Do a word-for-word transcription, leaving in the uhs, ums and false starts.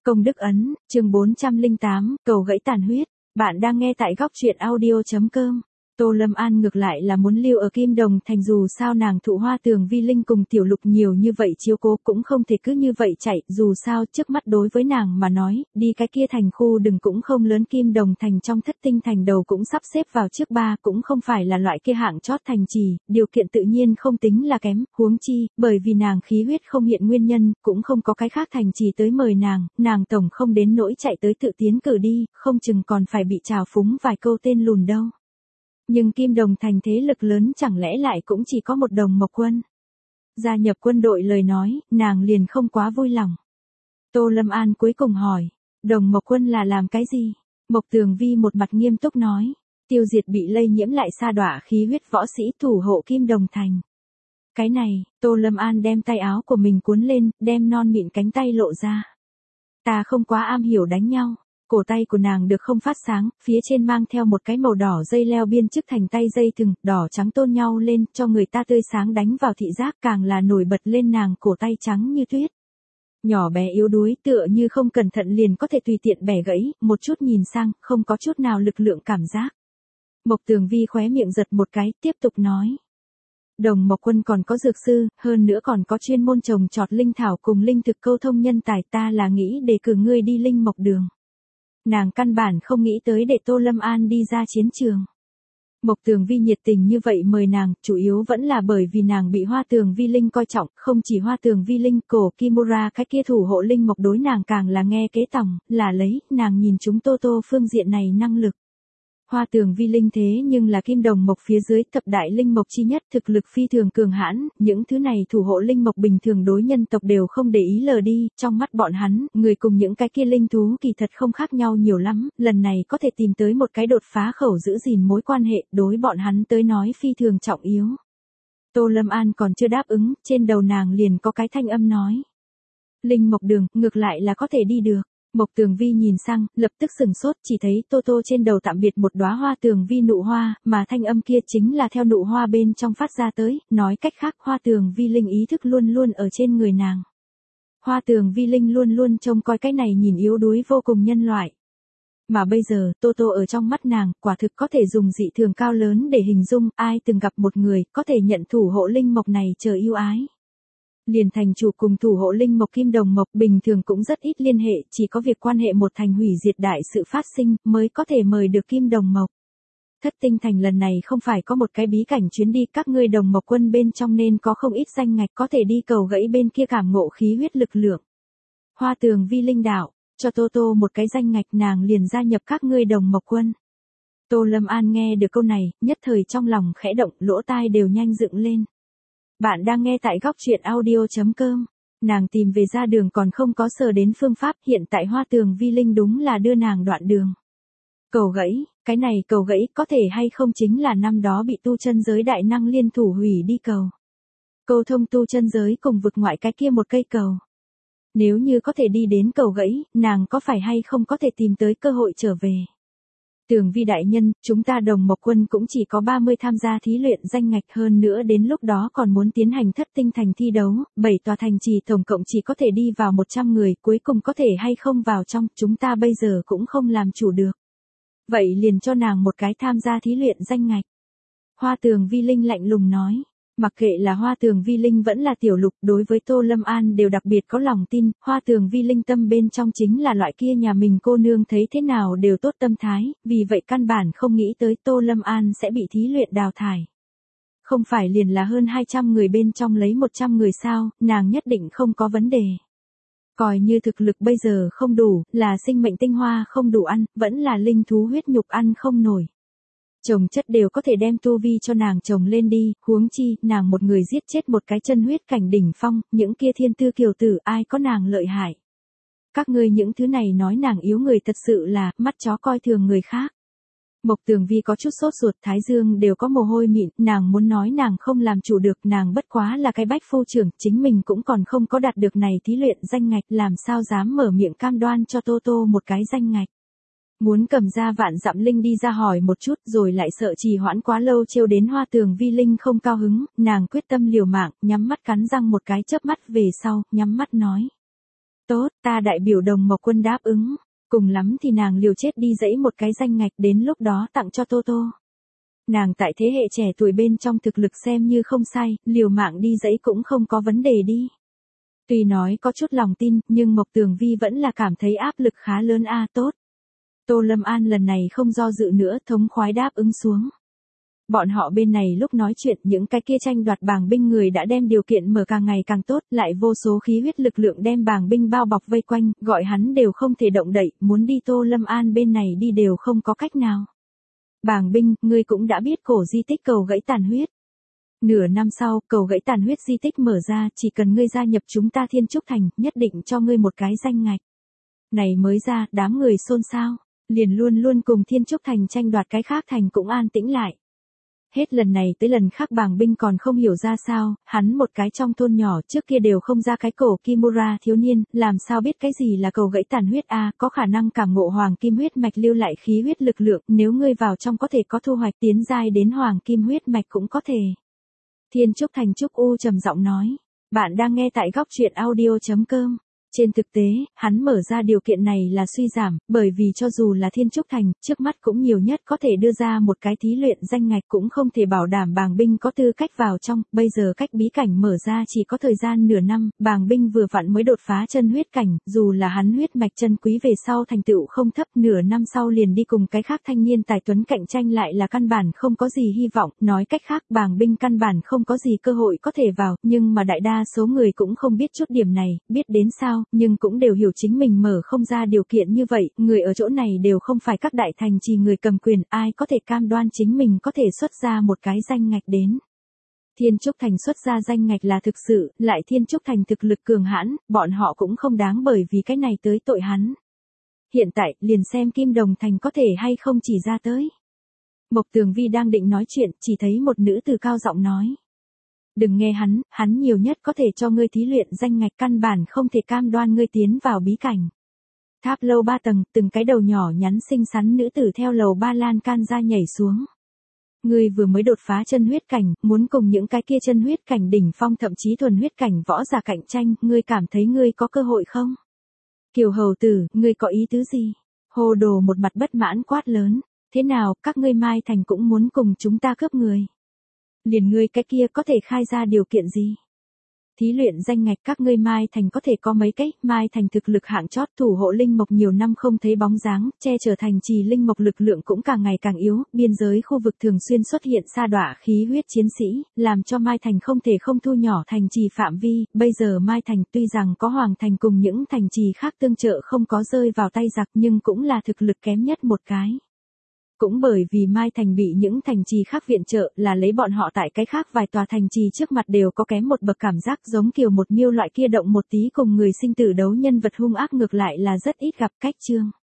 Công đức ấn, chương bốn trăm lẻ tám, cầu gãy tàn huyết. Bạn đang nghe tại góc truyện audio.com. Tô Lâm An ngược lại là muốn lưu ở Kim Đồng Thành, dù sao nàng thụ Hoa Tường Vi Linh cùng Tiểu Lục nhiều như vậy chiếu cố cũng không thể cứ như vậy chạy, dù sao trước mắt đối với nàng mà nói, đi cái kia thành khu đừng cũng không lớn, Kim Đồng Thành trong thất tinh thành đầu cũng sắp xếp vào trước ba, cũng không phải là loại kia hạng chót thành trì, điều kiện tự nhiên không tính là kém, huống chi, bởi vì nàng khí huyết không hiện nguyên nhân, cũng không có cái khác thành trì tới mời nàng, nàng tổng không đến nỗi chạy tới tự tiến cử đi, không chừng còn phải bị trào phúng vài câu tên lùn đâu. Nhưng Kim Đồng Thành thế lực lớn chẳng lẽ lại cũng chỉ có một Đồng Mộc Quân. Gia nhập quân đội lời nói, nàng liền không quá vui lòng. Tô Lâm An cuối cùng hỏi, Đồng Mộc Quân là làm cái gì? Mộc Tường Vi một mặt nghiêm túc nói, tiêu diệt bị lây nhiễm lại sa đọa khí huyết võ sĩ, thủ hộ Kim Đồng Thành. Cái này, Tô Lâm An đem tay áo của mình cuốn lên, đem non mịn cánh tay lộ ra. Ta không quá am hiểu đánh nhau. Cổ tay của nàng được không phát sáng, phía trên mang theo một cái màu đỏ dây leo biên chức thành tay dây thừng, đỏ trắng tôn nhau lên, cho người ta tươi sáng đánh vào thị giác, càng là nổi bật lên nàng cổ tay trắng như tuyết. Nhỏ bé yếu đuối, tựa như không cẩn thận liền có thể tùy tiện bẻ gãy, một chút nhìn sang, không có chút nào lực lượng cảm giác. Mộc Tường Vi khóe miệng giật một cái, tiếp tục nói. Đồng Mộc Quân còn có dược sư, hơn nữa còn có chuyên môn trồng trọt linh thảo cùng linh thực câu thông nhân tài, ta là nghĩ để cử ngươi đi linh mộc đường. Nàng căn bản không nghĩ tới để Tô Lâm An đi ra chiến trường. Mộc Tường Vi nhiệt tình như vậy mời nàng, chủ yếu vẫn là bởi vì nàng bị Hoa Tường Vi Linh coi trọng, không chỉ Hoa Tường Vi Linh, cổ Kimura cái kia thủ hộ linh mộc đối nàng càng là nghe kế tòng, là lấy, nàng nhìn chúng Tô Tô phương diện này năng lực. Hoa Tường Vi Linh thế nhưng là Kim Đồng Mộc phía dưới thập đại linh mộc chi nhất, thực lực phi thường cường hãn, những thứ này thủ hộ linh mộc bình thường đối nhân tộc đều không để ý lờ đi, trong mắt bọn hắn, người cùng những cái kia linh thú kỳ thật không khác nhau nhiều lắm, lần này có thể tìm tới một cái đột phá khẩu giữ gìn mối quan hệ, đối bọn hắn tới nói phi thường trọng yếu. Tô Lâm An còn chưa đáp ứng, trên đầu nàng liền có cái thanh âm nói. Linh mộc đường, ngược lại là có thể đi được. Mộc Tường Vi nhìn sang, lập tức sừng sốt, chỉ thấy Tô Tô trên đầu tạm biệt một đóa Hoa Tường Vi nụ hoa, mà thanh âm kia chính là theo nụ hoa bên trong phát ra tới, nói cách khác Hoa Tường Vi Linh ý thức luôn luôn ở trên người nàng. Hoa Tường Vi Linh luôn luôn trông coi cái này nhìn yếu đuối vô cùng nhân loại. Mà bây giờ, Tô Tô ở trong mắt nàng, quả thực có thể dùng dị thường cao lớn để hình dung, ai từng gặp một người, có thể nhận thủ hộ linh mộc này chờ yêu ái. Liền thành chủ cùng thủ hộ linh mộc Kim Đồng Mộc bình thường cũng rất ít liên hệ, chỉ có việc quan hệ một thành hủy diệt đại sự phát sinh, mới có thể mời được Kim Đồng Mộc. Thất tinh thành lần này không phải có một cái bí cảnh chuyến đi, các ngươi Đồng Mộc Quân bên trong nên có không ít danh ngạch có thể đi cầu gãy bên kia cảm ngộ khí huyết lực lượng. Hoa Tường Vi Linh đạo, cho Tô Tô một cái danh ngạch, nàng liền gia nhập các ngươi Đồng Mộc Quân. Tô Lâm An nghe được câu này, nhất thời trong lòng khẽ động, lỗ tai đều nhanh dựng lên. Bạn đang nghe tại góc truyện audio.com. Nàng tìm về ra đường còn không có sờ đến phương pháp, hiện tại Hoa Tường Vi Linh đúng là đưa nàng đoạn đường. Cầu gãy, cái này cầu gãy có thể hay không chính là năm đó bị tu chân giới đại năng liên thủ hủy đi cầu. Cầu thông tu chân giới cùng vực ngoại cái kia một cây cầu. Nếu như có thể đi đến cầu gãy, nàng có phải hay không có thể tìm tới cơ hội trở về. Tường Vi đại nhân, chúng ta Đồng Mộc Quân cũng chỉ có ba mươi tham gia thí luyện danh ngạch, hơn nữa đến lúc đó còn muốn tiến hành thất tinh thành thi đấu, bảy tòa thành trì tổng cộng chỉ có thể đi vào một trăm người, cuối cùng có thể hay không vào trong, chúng ta bây giờ cũng không làm chủ được. Vậy liền cho nàng một cái tham gia thí luyện danh ngạch. Hoa Tường Vi Linh lạnh lùng nói. Mặc kệ là Hoa Tường Vi Linh vẫn là Tiểu Lục, đối với Tô Lâm An đều đặc biệt có lòng tin, Hoa Tường Vi Linh tâm bên trong chính là loại kia nhà mình cô nương thấy thế nào đều tốt tâm thái, vì vậy căn bản không nghĩ tới Tô Lâm An sẽ bị thí luyện đào thải. Không phải liền là hơn hai trăm người bên trong lấy một trăm người sao, nàng nhất định không có vấn đề. Coi như thực lực bây giờ không đủ, là sinh mệnh tinh hoa không đủ ăn, vẫn là linh thú huyết nhục ăn không nổi. Chồng chất đều có thể đem tu vi cho nàng chồng lên đi, huống chi, nàng một người giết chết một cái chân huyết cảnh đỉnh phong, những kia thiên tư kiều tử ai có nàng lợi hại. Các ngươi những thứ này nói nàng yếu người thật sự là, mắt chó coi thường người khác. Mộc Tường Vi có chút sốt ruột, thái dương đều có mồ hôi mịn, nàng muốn nói nàng không làm chủ được, nàng bất quá là cái bách phu trưởng, chính mình cũng còn không có đạt được này thí luyện danh ngạch, làm sao dám mở miệng cam đoan cho Tô Tô một cái danh ngạch. Muốn cầm ra vạn dặm linh đi ra hỏi một chút, rồi lại sợ trì hoãn quá lâu trêu đến Hoa Tường Vi Linh không cao hứng, nàng quyết tâm liều mạng, nhắm mắt cắn răng một cái chớp mắt về sau, nhắm mắt nói. Tốt, ta đại biểu Đồng Mộc Quân đáp ứng. Cùng lắm thì nàng liều chết đi dẫy một cái danh ngạch, đến lúc đó tặng cho Tô Tô. Nàng tại thế hệ trẻ tuổi bên trong thực lực xem như không sai, liều mạng đi dẫy cũng không có vấn đề đi. Tuy nói có chút lòng tin, nhưng Mộc Tường Vi vẫn là cảm thấy áp lực khá lớn a à, tốt. Tô Lâm An lần này không do dự nữa, thống khoái đáp ứng xuống. Bọn họ bên này lúc nói chuyện, những cái kia tranh đoạt bàng binh người đã đem điều kiện mở càng ngày càng tốt, lại vô số khí huyết lực lượng đem bàng binh bao bọc vây quanh, gọi hắn đều không thể động đậy, muốn đi Tô Lâm An bên này đi đều không có cách nào. Bàng binh, ngươi cũng đã biết cổ di tích cầu gãy tàn huyết. Nửa năm sau, cầu gãy tàn huyết di tích mở ra, chỉ cần ngươi gia nhập chúng ta Thiên Trúc Thành, nhất định cho ngươi một cái danh ngạch. Này mới ra, đám người xôn xao, liền luôn luôn cùng Thiên Trúc Thành tranh đoạt cái khác thành cũng an tĩnh lại. Hết lần này tới lần khác bàng binh còn không hiểu ra sao, hắn một cái trong thôn nhỏ trước kia đều không ra cái cổ Kimura thiếu niên, làm sao biết cái gì là cầu gãy tàn huyết a, có khả năng cảm ngộ hoàng kim huyết mạch lưu lại khí huyết lực lượng, nếu ngươi vào trong có thể có thu hoạch tiến giai đến hoàng kim huyết mạch cũng có thể. Thiên Trúc Thành Trúc U trầm giọng nói, bạn đang nghe tại góc truyện audio chấm com. Trên thực tế, hắn mở ra điều kiện này là suy giảm, bởi vì cho dù là Thiên Trúc Thành, trước mắt cũng nhiều nhất có thể đưa ra một cái thí luyện danh ngạch cũng không thể bảo đảm bàng binh có tư cách vào trong, bây giờ cách bí cảnh mở ra chỉ có thời gian nửa năm, bàng binh vừa vặn mới đột phá chân huyết cảnh, dù là hắn huyết mạch chân quý về sau thành tựu không thấp, nửa năm sau liền đi cùng cái khác thanh niên tài tuấn cạnh tranh lại là căn bản không có gì hy vọng, nói cách khác bàng binh căn bản không có gì cơ hội có thể vào, nhưng mà đại đa số người cũng không biết chút điểm này, biết đến sao, nhưng cũng đều hiểu chính mình mở không ra điều kiện như vậy, người ở chỗ này đều không phải các đại thành trì người cầm quyền, ai có thể cam đoan chính mình có thể xuất ra một cái danh ngạch đến. Thiên Trúc Thành xuất ra danh ngạch là thực sự, lại Thiên Trúc Thành thực lực cường hãn, bọn họ cũng không đáng bởi vì cái này tới tội hắn. Hiện tại, liền xem Kim Đồng Thành có thể hay không chỉ ra tới. Mộc Tường Vi đang định nói chuyện, chỉ thấy một nữ từ cao giọng nói. Đừng nghe hắn, hắn nhiều nhất có thể cho ngươi thí luyện danh ngạch, căn bản không thể cam đoan ngươi tiến vào bí cảnh. Tháp lâu ba tầng, từng cái đầu nhỏ nhắn xinh xắn nữ tử theo lầu ba lan can ra nhảy xuống. Ngươi vừa mới đột phá chân huyết cảnh, muốn cùng những cái kia chân huyết cảnh đỉnh phong thậm chí thuần huyết cảnh võ giả cạnh tranh, ngươi cảm thấy ngươi có cơ hội không? Kiều hầu tử, ngươi có ý tứ gì? Hồ Đồ một mặt bất mãn quát lớn, thế nào, các ngươi Mai Thành cũng muốn cùng chúng ta cướp người? Liền ngươi cái kia có thể khai ra điều kiện gì? Thí luyện danh ngạch các ngươi Mai Thành có thể có mấy cái, Mai Thành thực lực hạng chót, thủ hộ linh mộc nhiều năm không thấy bóng dáng, che chở thành trì linh mộc lực lượng cũng càng ngày càng yếu, biên giới khu vực thường xuyên xuất hiện sa đọa khí huyết chiến sĩ, làm cho Mai Thành không thể không thu nhỏ thành trì phạm vi, bây giờ Mai Thành tuy rằng có Hoàng Thành cùng những thành trì khác tương trợ không có rơi vào tay giặc nhưng cũng là thực lực kém nhất một cái. Cũng bởi vì Mai Thành bị những thành trì khác viện trợ là lấy bọn họ tại cái khác vài tòa thành trì trước mặt đều có kém một bậc, cảm giác giống Kiều một Miêu loại kia động một tí cùng người sinh tử đấu nhân vật hung ác ngược lại là rất ít gặp. Cách chương